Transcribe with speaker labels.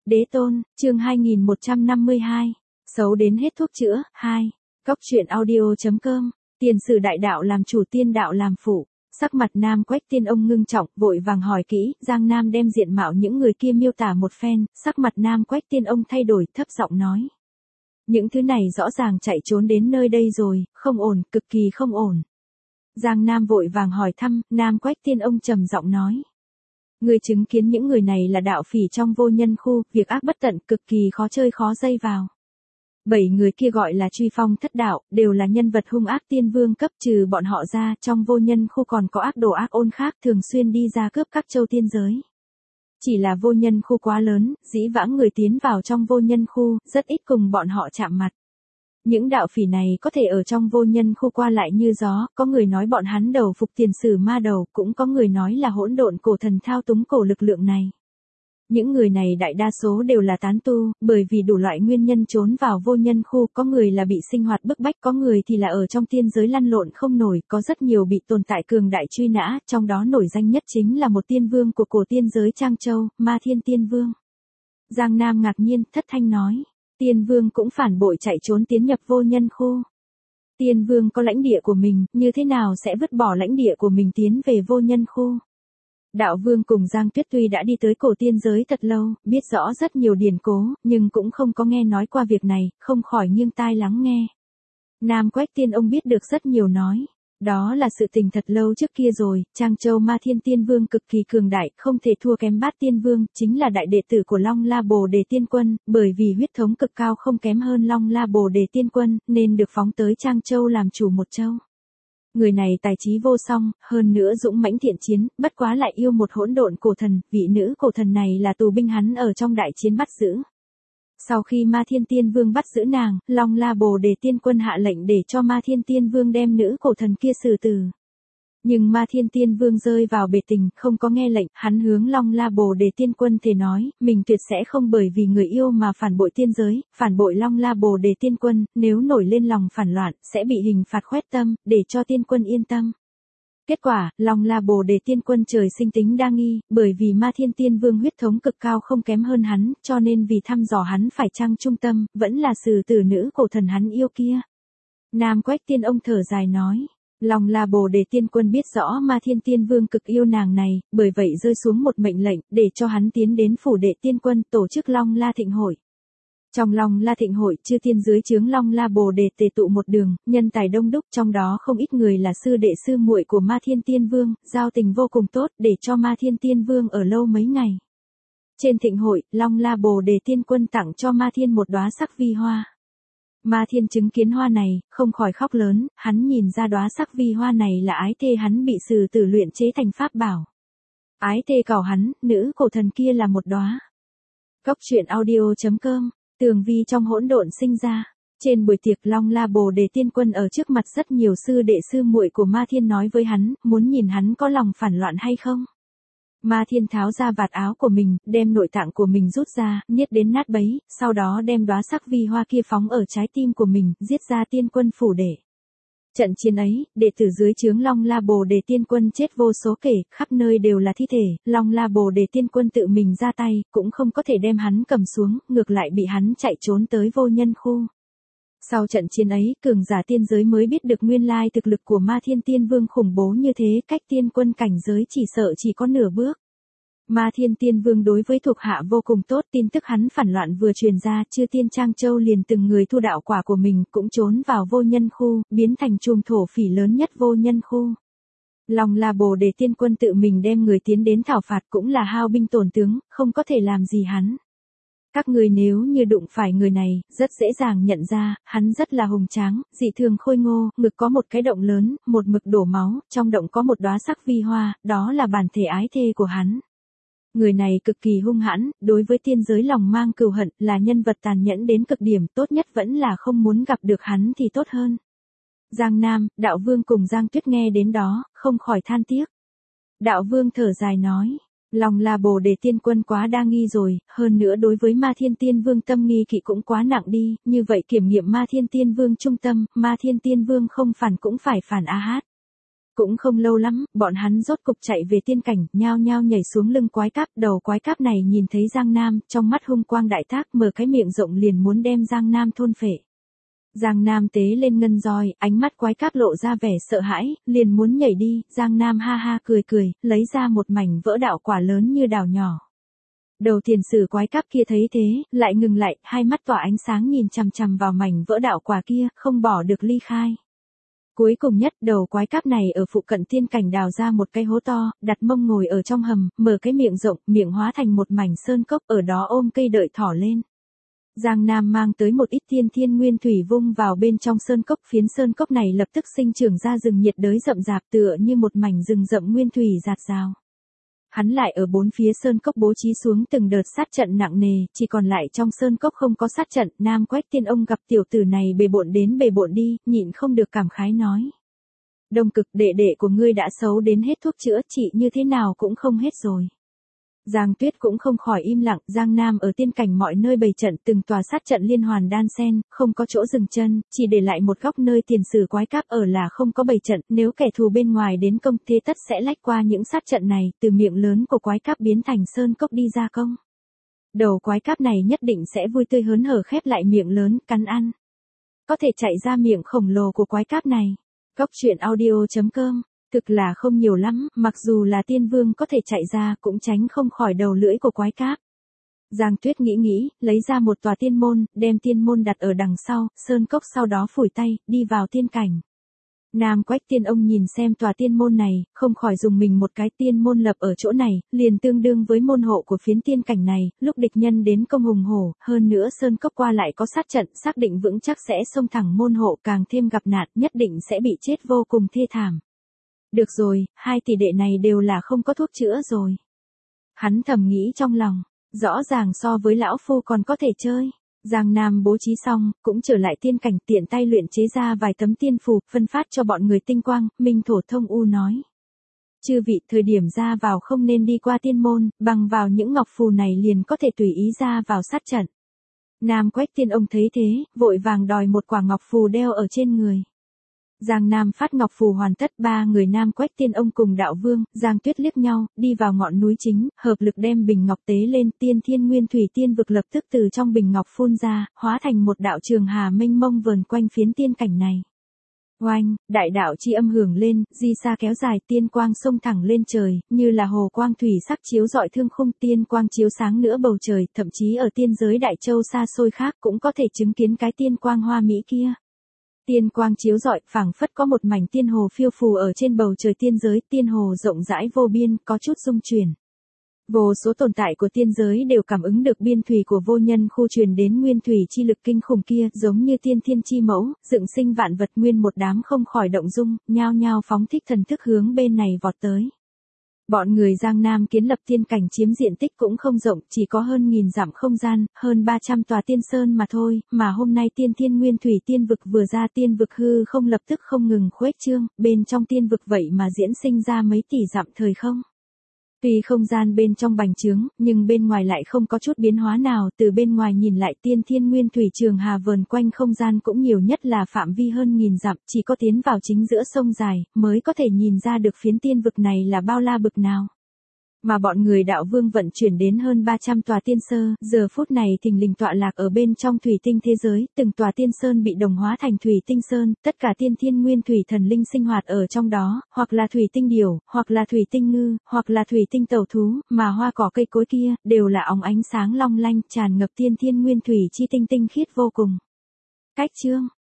Speaker 1: Đế tôn, chương 2152. Xấu đến hết thuốc chữa, 2. Cóc truyện audio.com. Tiền sử đại đạo làm chủ, tiên đạo làm phụ. Sắc mặt Nam Quách Tiên ông ngưng trọng, vội vàng hỏi kỹ. Giang Nam đem diện mạo những người kia miêu tả một phen, sắc mặt Nam Quách Tiên ông thay đổi, thấp giọng nói. Những thứ này rõ ràng chạy trốn đến nơi đây rồi, không ổn, cực kỳ không ổn. Giang Nam vội vàng hỏi thăm, Nam Quách Tiên ông trầm giọng nói. Người chứng kiến những người này là đạo phỉ trong vô nhân khu, việc ác bất tận, cực kỳ khó chơi khó dây vào. 7 người kia gọi là truy phong thất đạo, đều là nhân vật hung ác tiên vương cấp, trừ bọn họ ra, trong vô nhân khu còn có ác đồ ác ôn khác thường xuyên đi ra cướp các châu tiên giới. Chỉ là vô nhân khu quá lớn, dĩ vãng người tiến vào trong vô nhân khu, rất ít cùng bọn họ chạm mặt. Những đạo phỉ này có thể ở trong vô nhân khu qua lại như gió, có người nói bọn hắn đầu phục tiền sử ma đầu, cũng có người nói là hỗn độn cổ thần thao túng cổ lực lượng này. Những người này đại đa số đều là tán tu, bởi vì đủ loại nguyên nhân trốn vào vô nhân khu, có người là bị sinh hoạt bức bách, có người thì là ở trong tiên giới lăn lộn không nổi, có rất nhiều bị tồn tại cường đại truy nã, trong đó nổi danh nhất chính là một tiên vương của cổ tiên giới Trang Châu, Ma Thiên Tiên Vương. Giang Nam ngạc nhiên, thất thanh nói. Tiên vương cũng phản bội chạy trốn tiến nhập vô nhân khu. Tiên vương có lãnh địa của mình, như thế nào sẽ vứt bỏ lãnh địa của mình tiến về vô nhân khu? Đạo vương cùng Giang Tuyết tuy đã đi tới cổ tiên giới thật lâu, biết rõ rất nhiều điển cố, nhưng cũng không có nghe nói qua việc này, không khỏi nghiêng tai lắng nghe. Nam Quách Tiên ông biết được rất nhiều nói. Đó là sự tình thật lâu trước kia rồi, Trang Châu Ma Thiên Tiên Vương cực kỳ cường đại, không thể thua kém Bát Tiên Vương, chính là đại đệ tử của Long La Bồ Đề Tiên Quân, bởi vì huyết thống cực cao không kém hơn Long La Bồ Đề Tiên Quân, nên được phóng tới Trang Châu làm chủ một châu. Người này tài trí vô song, hơn nữa dũng mãnh thiện chiến, bất quá lại yêu một hỗn độn cổ thần, vị nữ cổ thần này là tù binh hắn ở trong đại chiến bắt giữ. Sau khi Ma Thiên Tiên Vương bắt giữ nàng, Long La Bồ Đề Tiên Quân hạ lệnh để cho Ma Thiên Tiên Vương đem nữ cổ thần kia xử tử. Nhưng Ma Thiên Tiên Vương rơi vào bể tình, không có nghe lệnh, hắn hướng Long La Bồ Đề Tiên Quân thề nói, mình tuyệt sẽ không bởi vì người yêu mà phản bội tiên giới, phản bội Long La Bồ Đề Tiên Quân, nếu nổi lên lòng phản loạn, sẽ bị hình phạt khoét tâm, để cho Tiên Quân yên tâm. Kết quả, Long La Bồ Đề Tiên Quân trời sinh tính đa nghi, bởi vì Ma Thiên Tiên Vương huyết thống cực cao không kém hơn hắn, cho nên vì thăm dò hắn phải chăng trung tâm, vẫn là xử tử nữ cổ thần hắn yêu kia. Nam Quách Tiên ông thở dài nói. Long La Bồ Đề Tiên Quân biết rõ Ma Thiên Tiên Vương cực yêu nàng này, bởi vậy rơi xuống một mệnh lệnh, để cho hắn tiến đến phủ đệ tiên quân tổ chức Long La Thịnh Hội. Trong Long La Thịnh Hội, chư tiên dưới chướng Long La Bồ Đề tề tụ một đường, nhân tài đông đúc, trong đó không ít người là sư đệ sư muội của Ma Thiên Tiên Vương, giao tình vô cùng tốt, để cho Ma Thiên Tiên Vương ở lâu mấy ngày. Trên thịnh hội, Long La Bồ Đề Tiên Quân tặng cho Ma Thiên một đóa sắc vi hoa. Ma Thiên chứng kiến hoa này, không khỏi khóc lớn, hắn nhìn ra đóa sắc vi hoa này là ái thê hắn bị sử tử luyện chế thành pháp bảo. Ái thê cào hắn, nữ cổ thần kia là một đóa. Cóc truyện audio.com. Tường vi trong hỗn độn sinh ra. Trên buổi tiệc Long La Bồ Đề Tiên Quân ở trước mặt rất nhiều sư đệ sư muội của Ma Thiên nói với hắn, muốn nhìn hắn có lòng phản loạn hay không. Ma Thiên tháo ra vạt áo của mình, đem nội tạng của mình rút ra, niết đến nát bấy, sau đó đem đóa sắc vi hoa kia phóng ở trái tim của mình, giết ra Tiên Quân phủ đệ. Trận chiến ấy, đệ tử dưới chướng Long La Bồ Đề Tiên Quân chết vô số kể, khắp nơi đều là thi thể, Long La Bồ Đề Tiên Quân tự mình ra tay, cũng không có thể đem hắn cầm xuống, ngược lại bị hắn chạy trốn tới vô nhân khu. Sau trận chiến ấy, cường giả tiên giới mới biết được nguyên lai thực lực của Ma Thiên Tiên Vương khủng bố như thế, cách tiên quân cảnh giới chỉ sợ chỉ có nửa bước. Ma Thiên Tiên Vương đối với thuộc hạ vô cùng tốt, tin tức hắn phản loạn vừa truyền ra, chư tiên Trang Châu liền từng người thu đạo quả của mình, cũng trốn vào vô nhân khu, biến thành chùm thổ phỉ lớn nhất vô nhân khu. Long La Bồ Đề Tiên Quân tự mình đem người tiến đến thảo phạt, cũng là hao binh tổn tướng, không có thể làm gì hắn. Các người nếu như đụng phải người này, rất dễ dàng nhận ra, hắn rất là hùng tráng, dị thường khôi ngô, ngực có một cái động lớn, một mực đổ máu, trong động có một đóa sắc vi hoa, đó là bản thể ái thê của hắn. Người này cực kỳ hung hãn, đối với tiên giới lòng mang cừu hận, là nhân vật tàn nhẫn đến cực điểm, tốt nhất vẫn là không muốn gặp được hắn thì tốt hơn. Giang Nam, Đạo Vương cùng Giang Tuyết nghe đến đó, không khỏi than tiếc. Đạo Vương thở dài nói. Long La Bồ Đề Tiên Quân quá đa nghi rồi, hơn nữa đối với Ma Thiên Tiên Vương tâm nghi kỵ cũng quá nặng đi, như vậy kiểm nghiệm Ma Thiên Tiên Vương trung tâm, Ma Thiên Tiên Vương không phản cũng phải phản a hát. Cũng không lâu lắm, bọn hắn rốt cục chạy về tiên cảnh, nhao nhao nhảy xuống lưng quái cáp, đầu quái cáp này nhìn thấy Giang Nam, trong mắt hung quang đại thác, mở cái miệng rộng liền muốn đem Giang Nam thôn phệ. Giang Nam tế lên ngân roi, ánh mắt quái cáp lộ ra vẻ sợ hãi, liền muốn nhảy đi, Giang Nam ha ha cười cười, lấy ra một mảnh vỡ đạo quả lớn như đào nhỏ. Đầu tiền sử quái cáp kia thấy thế, lại ngừng lại, hai mắt tỏa ánh sáng nhìn chằm chằm vào mảnh vỡ đạo quả kia, không bỏ được ly khai. Cuối cùng nhất, đầu quái cáp này ở phụ cận tiên cảnh đào ra một cái hố to, đặt mông ngồi ở trong hầm, mở cái miệng rộng, miệng hóa thành một mảnh sơn cốc, ở đó ôm cây đợi thỏ lên. Giang Nam mang tới một ít thiên nguyên thủy vung vào bên trong sơn cốc, phiến sơn cốc này lập tức sinh trưởng ra rừng nhiệt đới rậm rạp tựa như một mảnh rừng rậm nguyên thủy rạt rào. Hắn lại ở bốn phía sơn cốc bố trí xuống từng đợt sát trận nặng nề, chỉ còn lại trong sơn cốc không có sát trận, Nam Quách Tiên ông gặp tiểu tử này bề bộn đến bề bộn đi, nhịn không được cảm khái nói. Đông Cực, đệ đệ của ngươi đã xấu đến hết thuốc chữa trị như thế nào cũng không hết rồi. Giang Tuyết cũng không khỏi im lặng, Giang Nam ở tiên cảnh mọi nơi bày trận từng tòa sát trận liên hoàn đan xen, không có chỗ dừng chân, chỉ để lại một góc nơi tiền sử quái cáp ở là không có bày trận, nếu kẻ thù bên ngoài đến công thế tất sẽ lách qua những sát trận này, từ miệng lớn của quái cáp biến thành sơn cốc đi ra công. Đầu quái cáp này nhất định sẽ vui tươi hớn hở khép lại miệng lớn, cắn ăn. Có thể chạy ra miệng khổng lồ của quái cáp này. Góc truyện audio.com Thực là không nhiều lắm, mặc dù là tiên vương có thể chạy ra cũng tránh không khỏi đầu lưỡi của quái cáp. Giang Tuyết nghĩ, lấy ra một tòa tiên môn, đem tiên môn đặt ở đằng sau, sơn cốc sau đó phủi tay, đi vào tiên cảnh. Nam Quách Tiên ông nhìn xem tòa tiên môn này, không khỏi dùng mình một cái, tiên môn lập ở chỗ này, liền tương đương với môn hộ của phiến tiên cảnh này, lúc địch nhân đến công hùng hổ, hơn nữa sơn cốc qua lại có sát trận, xác định vững chắc sẽ xông thẳng môn hộ, càng thêm gặp nạn, nhất định sẽ bị chết vô cùng thê thảm. Được rồi, hai tỷ đệ này đều là không có thuốc chữa rồi. Hắn thầm nghĩ trong lòng, rõ ràng so với lão phu còn có thể chơi. Giang Nam bố trí xong, cũng trở lại tiên cảnh, tiện tay luyện chế ra vài tấm tiên phù, phân phát cho bọn người tinh quang, Minh Thổ Thông U nói. Chư vị, thời điểm ra vào không nên đi qua tiên môn, bằng vào những ngọc phù này liền có thể tùy ý ra vào sát trận. Nam Quách Tiên ông thấy thế, vội vàng đòi một quả ngọc phù đeo ở trên người. Giang Nam phát ngọc phù hoàn tất, ba người Nam Quách Tiên ông cùng đạo vương, Giang Tuyết liếc nhau, đi vào ngọn núi chính, hợp lực đem bình ngọc tế lên, thiên nguyên thủy tiên vực lập tức từ trong bình ngọc phun ra, hóa thành một đạo trường hà mênh mông vờn quanh phiến tiên cảnh này. Oanh, đại đạo chi âm hưởng lên, di xa kéo dài, tiên quang xông thẳng lên trời, như là hồ quang thủy sắc chiếu rọi thương khung, tiên quang chiếu sáng nữa bầu trời, thậm chí ở tiên giới đại châu xa xôi khác cũng có thể chứng kiến cái tiên quang hoa mỹ kia. Tiên quang chiếu rọi, phảng phất có một mảnh tiên hồ phiêu phù ở trên bầu trời tiên giới, tiên hồ rộng rãi vô biên, có chút rung chuyển. Vô số tồn tại của tiên giới đều cảm ứng được biên thủy của vô nhân khu truyền đến nguyên thủy chi lực kinh khủng kia, giống như tiên thiên chi mẫu, dựng sinh vạn vật, nguyên một đám không khỏi động dung, nhao nhao phóng thích thần thức hướng bên này vọt tới. Bọn người Giang Nam kiến lập tiên cảnh chiếm diện tích cũng không rộng, chỉ có hơn 1000 dặm không gian, hơn 300 tòa tiên sơn mà thôi, mà hôm nay thiên nguyên thủy tiên vực vừa ra, tiên vực hư không lập tức không ngừng khuếch trương, bên trong tiên vực vậy mà diễn sinh ra mấy tỷ dặm thời không. Tuy không gian bên trong bành trướng, nhưng bên ngoài lại không có chút biến hóa nào, từ bên ngoài nhìn lại thiên nguyên thủy trường hà vờn quanh không gian cũng nhiều nhất là phạm vi hơn 1000 dặm, chỉ có tiến vào chính giữa sông dài, mới có thể nhìn ra được phiến tiên vực này là bao la bực nào. Mà bọn người đạo vương vận chuyển đến hơn 300 tòa tiên sơ, giờ phút này thình lình tọa lạc ở bên trong thủy tinh thế giới, từng tòa tiên sơn bị đồng hóa thành thủy tinh sơn, tất cả thiên nguyên thủy thần linh sinh hoạt ở trong đó, hoặc là thủy tinh điểu, hoặc là thủy tinh ngư, hoặc là thủy tinh tẩu thú, mà hoa cỏ cây cối kia, đều là óng ánh sáng long lanh, tràn ngập thiên nguyên thủy chi tinh tinh khiết vô cùng. Cách chương